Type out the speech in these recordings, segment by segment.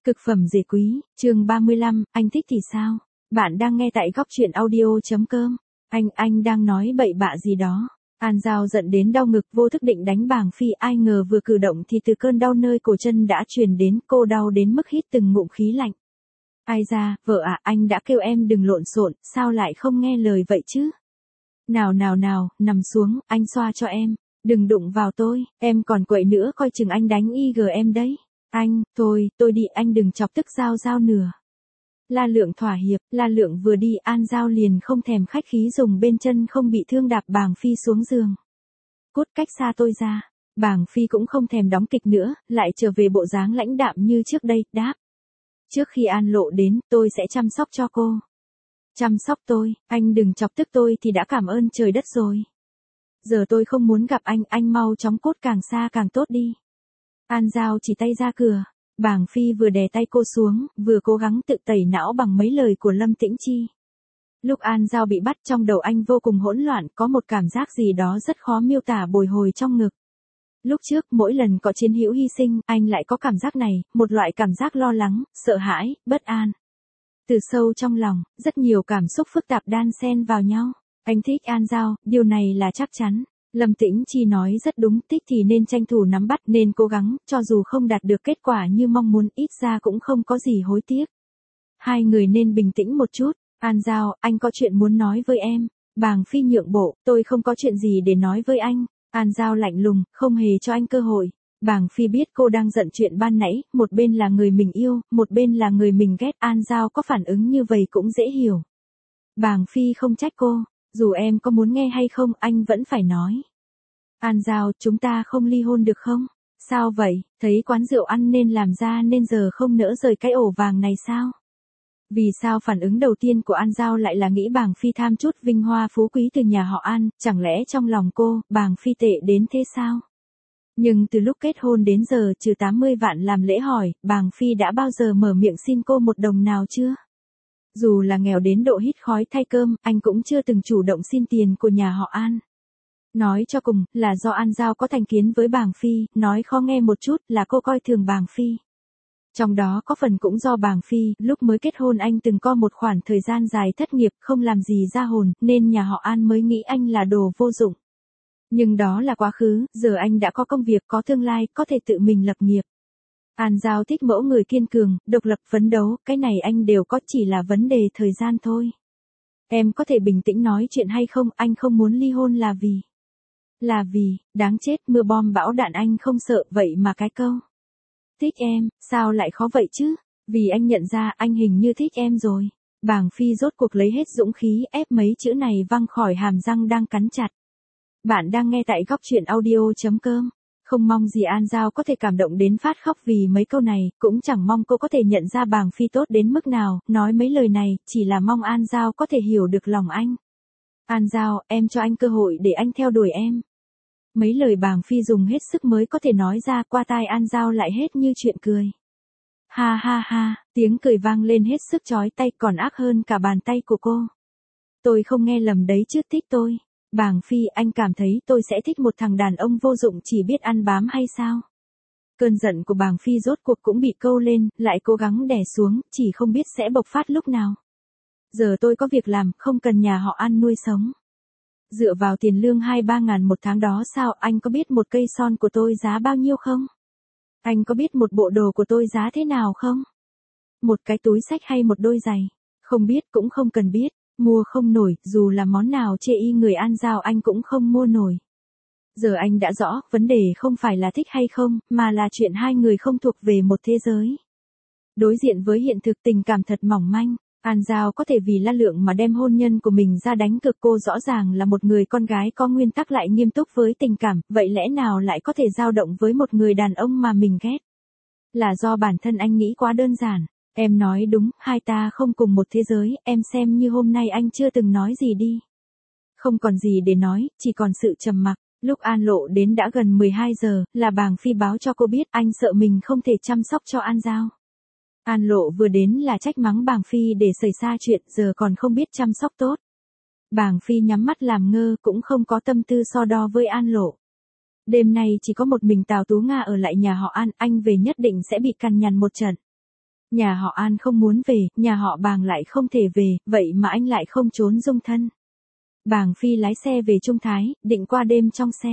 Cực phẩm dễ quý, chương 35, anh thích thì sao? Bạn đang nghe tại góc truyện audio.com. Anh đang nói bậy bạ gì đó. An Giao giận đến đau ngực, vô thức định đánh Bàng Phi, ai ngờ vừa cử động thì từ cơn đau nơi cổ chân đã truyền đến, cô đau đến mức hít từng ngụm khí lạnh. Ai ra, vợ à, anh đã kêu em đừng lộn xộn, sao lại không nghe lời vậy chứ? Nào, nằm xuống, anh xoa cho em. Đừng đụng vào tôi, em còn quậy nữa coi chừng anh đánh em đấy. Anh, tôi đi, anh đừng chọc tức Giao nửa. La Lượng thỏa hiệp, La Lượng vừa đi An Giao liền không thèm khách khí dùng bên chân không bị thương đạp Bàng Phi xuống giường. Cút cách xa tôi ra. Bàng Phi cũng không thèm đóng kịch nữa, lại trở về bộ dáng lãnh đạm như trước đây, đáp. Trước khi An Lộ đến, tôi sẽ chăm sóc cho cô. Chăm sóc tôi, anh đừng chọc tức tôi thì đã cảm ơn trời đất rồi. Giờ tôi không muốn gặp anh mau chóng cút càng xa càng tốt đi. An Giao chỉ tay ra cửa, Bàng Phi vừa đè tay cô xuống, vừa cố gắng tự tẩy não bằng mấy lời của Lâm Tĩnh Chi. Lúc An Giao bị bắt trong đầu anh vô cùng hỗn loạn, có một cảm giác gì đó rất khó miêu tả bồi hồi trong ngực. Lúc trước, mỗi lần có chiến hữu hy sinh, anh lại có cảm giác này, một loại cảm giác lo lắng, sợ hãi, bất an. Từ sâu trong lòng, rất nhiều cảm xúc phức tạp đan xen vào nhau. Anh thích An Giao, điều này là chắc chắn. Lâm Tĩnh Chi nói rất đúng, thích thì nên tranh thủ nắm bắt, nên cố gắng, cho dù không đạt được kết quả như mong muốn, ít ra cũng không có gì hối tiếc. Hai người nên bình tĩnh một chút. An Giao, anh có chuyện muốn nói với em. Bàng Phi nhượng bộ, tôi không có chuyện gì để nói với anh. An Giao lạnh lùng, không hề cho anh cơ hội. Bàng Phi biết cô đang giận chuyện ban nãy, một bên là người mình yêu, một bên là người mình ghét. An Giao có phản ứng như vậy cũng dễ hiểu. Bàng Phi không trách cô. Dù em có muốn nghe hay không, anh vẫn phải nói. An Giao, chúng ta không ly hôn được không? Sao vậy, thấy quán rượu ăn nên làm ra nên giờ không nỡ rời cái ổ vàng này sao? Vì sao phản ứng đầu tiên của An Giao lại là nghĩ Bàng Phi tham chút vinh hoa phú quý từ nhà họ An, chẳng lẽ trong lòng cô, Bàng Phi tệ đến thế sao? Nhưng từ lúc kết hôn đến giờ, trừ 80 vạn làm lễ hỏi, Bàng Phi đã bao giờ mở miệng xin cô một đồng nào chưa? Dù là nghèo đến độ hít khói thay cơm, anh cũng chưa từng chủ động xin tiền của nhà họ An. Nói cho cùng, là do An Giao có thành kiến với Bàng Phi, nói khó nghe một chút là cô coi thường Bàng Phi. Trong đó có phần cũng do Bàng Phi, lúc mới kết hôn anh từng có một khoảng thời gian dài thất nghiệp, không làm gì ra hồn, nên nhà họ An mới nghĩ anh là đồ vô dụng. Nhưng đó là quá khứ, giờ anh đã có công việc, có tương lai, có thể tự mình lập nghiệp. An Giao thích mẫu người kiên cường, độc lập phấn đấu, cái này anh đều có, chỉ là vấn đề thời gian thôi. Em có thể bình tĩnh nói chuyện hay không, anh không muốn ly hôn là vì... đáng chết, mưa bom bão đạn anh không sợ, vậy mà cái câu. Thích em, sao lại khó vậy chứ? Vì anh nhận ra anh hình như thích em rồi. Bàng Phi rốt cuộc lấy hết dũng khí ép mấy chữ này văng khỏi hàm răng đang cắn chặt. Bạn đang nghe tại góc truyện audio.com. Không mong gì An Giao có thể cảm động đến phát khóc vì mấy câu này, cũng chẳng mong cô có thể nhận ra Bàng Phi tốt đến mức nào, nói mấy lời này, chỉ là mong An Giao có thể hiểu được lòng anh. An Giao, em cho anh cơ hội để anh theo đuổi em. Mấy lời Bàng Phi dùng hết sức mới có thể nói ra, qua tai An Giao lại hết như chuyện cười. Ha, tiếng cười vang lên hết sức chói tai, còn ác hơn cả bàn tay của cô. Tôi không nghe lầm đấy chứ, thích tôi. Bàng Phi, anh cảm thấy tôi sẽ thích một thằng đàn ông vô dụng chỉ biết ăn bám hay sao? Cơn giận của Bàng Phi rốt cuộc cũng bị câu lên, lại cố gắng đè xuống, chỉ không biết sẽ bộc phát lúc nào. Giờ tôi có việc làm, không cần nhà họ An nuôi sống. Dựa vào tiền lương 2-3 ngàn một tháng đó sao, anh có biết một cây son của tôi giá bao nhiêu không? Anh có biết một bộ đồ của tôi giá thế nào không? Một cái túi xách hay một đôi giày? Không biết cũng không cần biết, mua không nổi, dù là món nào chê y người An Giao anh cũng không mua nổi. Giờ anh đã rõ, vấn đề không phải là thích hay không, mà là chuyện hai người không thuộc về một thế giới. Đối diện với hiện thực tình cảm thật mỏng manh. An Giao có thể vì La Lượng mà đem hôn nhân của mình ra đánh cược, cô rõ ràng là một người con gái có nguyên tắc lại nghiêm túc với tình cảm, vậy lẽ nào lại có thể dao động với một người đàn ông mà mình ghét? Là do bản thân anh nghĩ quá đơn giản. Em nói đúng, hai ta không cùng một thế giới, em xem như hôm nay anh chưa từng nói gì đi. Không còn gì để nói, chỉ còn sự trầm mặc. Lúc An Lộ đến đã gần 12 giờ, là Bàng Phi báo cho cô biết anh sợ mình không thể chăm sóc cho An Giao. An Lộ vừa đến là trách mắng Bàng Phi để xảy ra chuyện, giờ còn không biết chăm sóc tốt. Bàng Phi nhắm mắt làm ngơ, cũng không có tâm tư so đo với An Lộ. Đêm nay chỉ có một mình Tào Tú Nga ở lại nhà họ An, anh về nhất định sẽ bị cằn nhằn một trận. Nhà họ An không muốn về, nhà họ Bàng lại không thể về, vậy mà anh lại không trốn dung thân. Bàng Phi lái xe về Trung Thái, định qua đêm trong xe.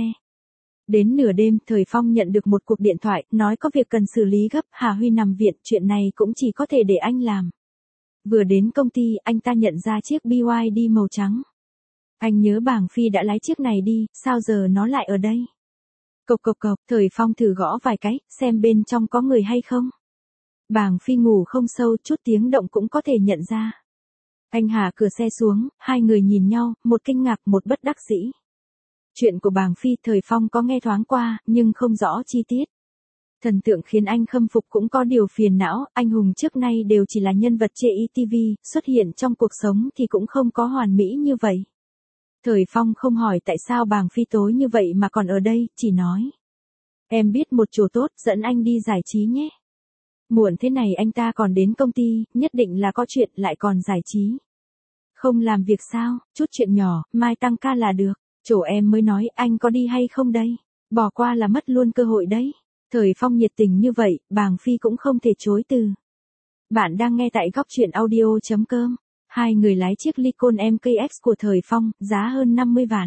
Đến nửa đêm, Thời Phong nhận được một cuộc điện thoại, nói có việc cần xử lý gấp, Hà Huy nằm viện, chuyện này cũng chỉ có thể để anh làm. Vừa đến công ty, anh ta nhận ra chiếc BYD màu trắng. Anh nhớ Bàng Phi đã lái chiếc này đi, sao giờ nó lại ở đây? Cộc cộc cộc, Thời Phong thử gõ vài cái, xem bên trong có người hay không. Bàng Phi ngủ không sâu, chút tiếng động cũng có thể nhận ra. Anh hạ cửa xe xuống, hai người nhìn nhau, một kinh ngạc một bất đắc dĩ. Chuyện của Bàng Phi Thời Phong có nghe thoáng qua, nhưng không rõ chi tiết. Thần tượng khiến anh khâm phục cũng có điều phiền não, anh hùng trước nay đều chỉ là nhân vật trên TV, xuất hiện trong cuộc sống thì cũng không có hoàn mỹ như vậy. Thời Phong không hỏi tại sao Bàng Phi tối như vậy mà còn ở đây, chỉ nói. Em biết một chỗ tốt, dẫn anh đi giải trí nhé. Muộn thế này anh ta còn đến công ty, nhất định là có chuyện lại còn giải trí. Không làm việc sao, chút chuyện nhỏ, mai tăng ca là được. Chỗ em mới nói anh có đi hay không đây? Bỏ qua là mất luôn cơ hội đấy. Thời Phong nhiệt tình như vậy, Bàng Phi cũng không thể chối từ. Bạn đang nghe tại góc truyện audio.com. Hai người lái chiếc Lincoln MKX của Thời Phong, giá hơn 50 vạn.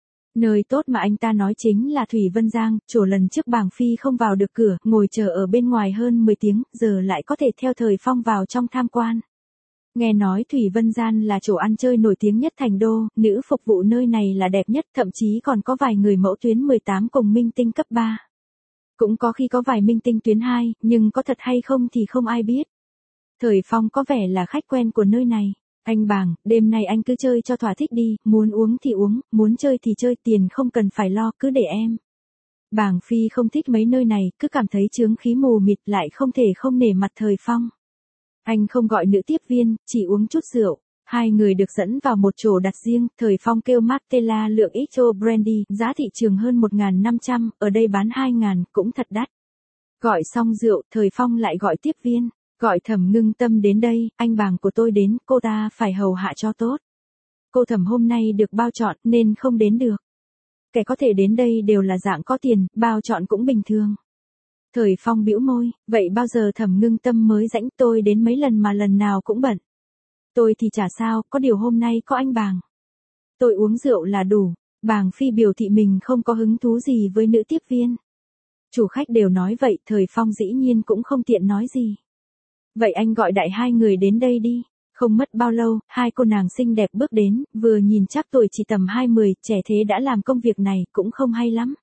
Nơi tốt mà anh ta nói chính là Thủy Vân Giang, chỗ lần trước Bàng Phi không vào được cửa, ngồi chờ ở bên ngoài hơn 10 tiếng, giờ lại có thể theo Thời Phong vào trong tham quan. Nghe nói Thủy Vân Gian là chỗ ăn chơi nổi tiếng nhất thành đô, nữ phục vụ nơi này là đẹp nhất, thậm chí còn có vài người mẫu tuyến 18 cùng minh tinh cấp 3. Cũng có khi có vài minh tinh tuyến 2, nhưng có thật hay không thì không ai biết. Thời Phong có vẻ là khách quen của nơi này. Anh Bàng, đêm nay anh cứ chơi cho thỏa thích đi, muốn uống thì uống, muốn chơi thì chơi, tiền không cần phải lo, cứ để em. Bàng Phi không thích mấy nơi này, cứ cảm thấy chướng khí mù mịt, lại không thể không nể mặt Thời Phong. Anh không gọi nữ tiếp viên, chỉ uống chút rượu. Hai người được dẫn vào một chỗ đặt riêng, Thời Phong kêu Martella lượng XO Brandy, giá thị trường hơn 1.500, ở đây bán 2.000, cũng thật đắt. Gọi xong rượu, Thời Phong lại gọi tiếp viên, gọi Thẩm Ngưng Tâm đến đây, anh Bàng của tôi đến, cô ta phải hầu hạ cho tốt. Cô Thẩm hôm nay được bao chọn nên không đến được. Kẻ có thể đến đây đều là dạng có tiền, bao chọn cũng bình thường. Thời Phong bĩu môi, vậy bao giờ Thẩm Ngưng Tâm mới rãnh, tôi đến mấy lần mà lần nào cũng bận. Tôi thì chả sao, có điều hôm nay có anh Bàng. Tôi uống rượu là đủ. Bàng Phi biểu thị mình không có hứng thú gì với nữ tiếp viên. Chủ khách đều nói vậy, Thời Phong dĩ nhiên cũng không tiện nói gì. Vậy anh gọi đại hai người đến đây đi. Không mất bao lâu, hai cô nàng xinh đẹp bước đến, vừa nhìn chắc tuổi chỉ tầm 20, trẻ thế đã làm công việc này, cũng không hay lắm.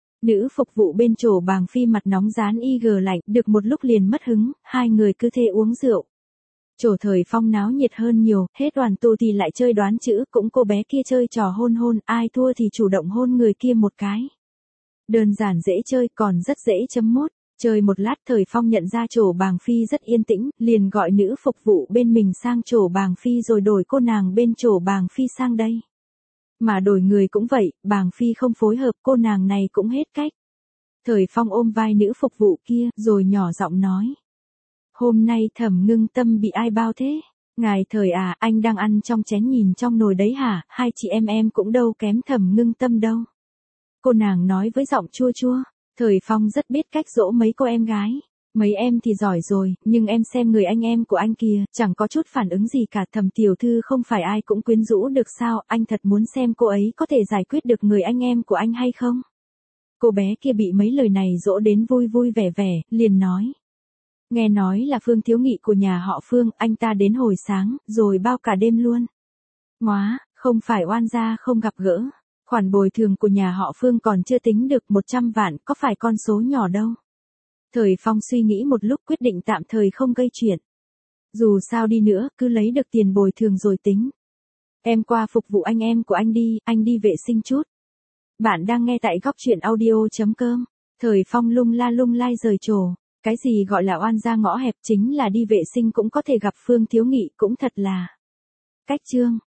Nữ phục vụ bên chỗ Bàng Phi mặt nóng rán y gờ lạnh, được một lúc liền mất hứng, hai người cứ thế uống rượu. Chỗ Thời Phong náo nhiệt hơn nhiều, hết đoàn tụ thì lại chơi đoán chữ, cũng cô bé kia chơi trò hôn hôn, ai thua thì chủ động hôn người kia một cái. Đơn giản dễ chơi, còn rất dễ chấm mốt. Chơi một lát Thời Phong nhận ra chỗ Bàng Phi rất yên tĩnh, liền gọi nữ phục vụ bên mình sang chỗ Bàng Phi rồi đổi cô nàng bên chỗ Bàng Phi sang đây. Mà đổi người cũng vậy, Bàng Phi không phối hợp, cô nàng này cũng hết cách. Thời Phong ôm vai nữ phục vụ kia, rồi nhỏ giọng nói. Hôm nay Thẩm Ngưng Tâm bị ai bao thế? Ngài Thời à, anh đang ăn trong chén nhìn trong nồi đấy hả? Hai chị em cũng đâu kém Thẩm Ngưng Tâm đâu. Cô nàng nói với giọng chua chua. Thời Phong rất biết cách dỗ mấy cô em gái. Mấy em thì giỏi rồi, nhưng em xem người anh em của anh kìa, chẳng có chút phản ứng gì cả. Thẩm tiểu thư không phải ai cũng quyến rũ được sao, anh thật muốn xem cô ấy có thể giải quyết được người anh em của anh hay không. Cô bé kia bị mấy lời này dỗ đến vui vui vẻ vẻ, liền nói. Nghe nói là Phương Thiếu Nghị của nhà họ Phương, anh ta đến hồi sáng, rồi bao cả đêm luôn. Ngoá, không phải oan gia không gặp gỡ. Khoản bồi thường của nhà họ Phương còn chưa tính được 100 vạn, có phải con số nhỏ đâu. Thời Phong suy nghĩ một lúc quyết định tạm thời không gây chuyện. Dù sao đi nữa, cứ lấy được tiền bồi thường rồi tính. Em qua phục vụ anh em của anh đi vệ sinh chút. Bạn đang nghe tại góc truyện audio.com. Thời Phong lung lai rời trổ. Cái gì gọi là oan gia ngõ hẹp chính là đi vệ sinh cũng có thể gặp Phương Thiếu Nghị, cũng thật là cách chương.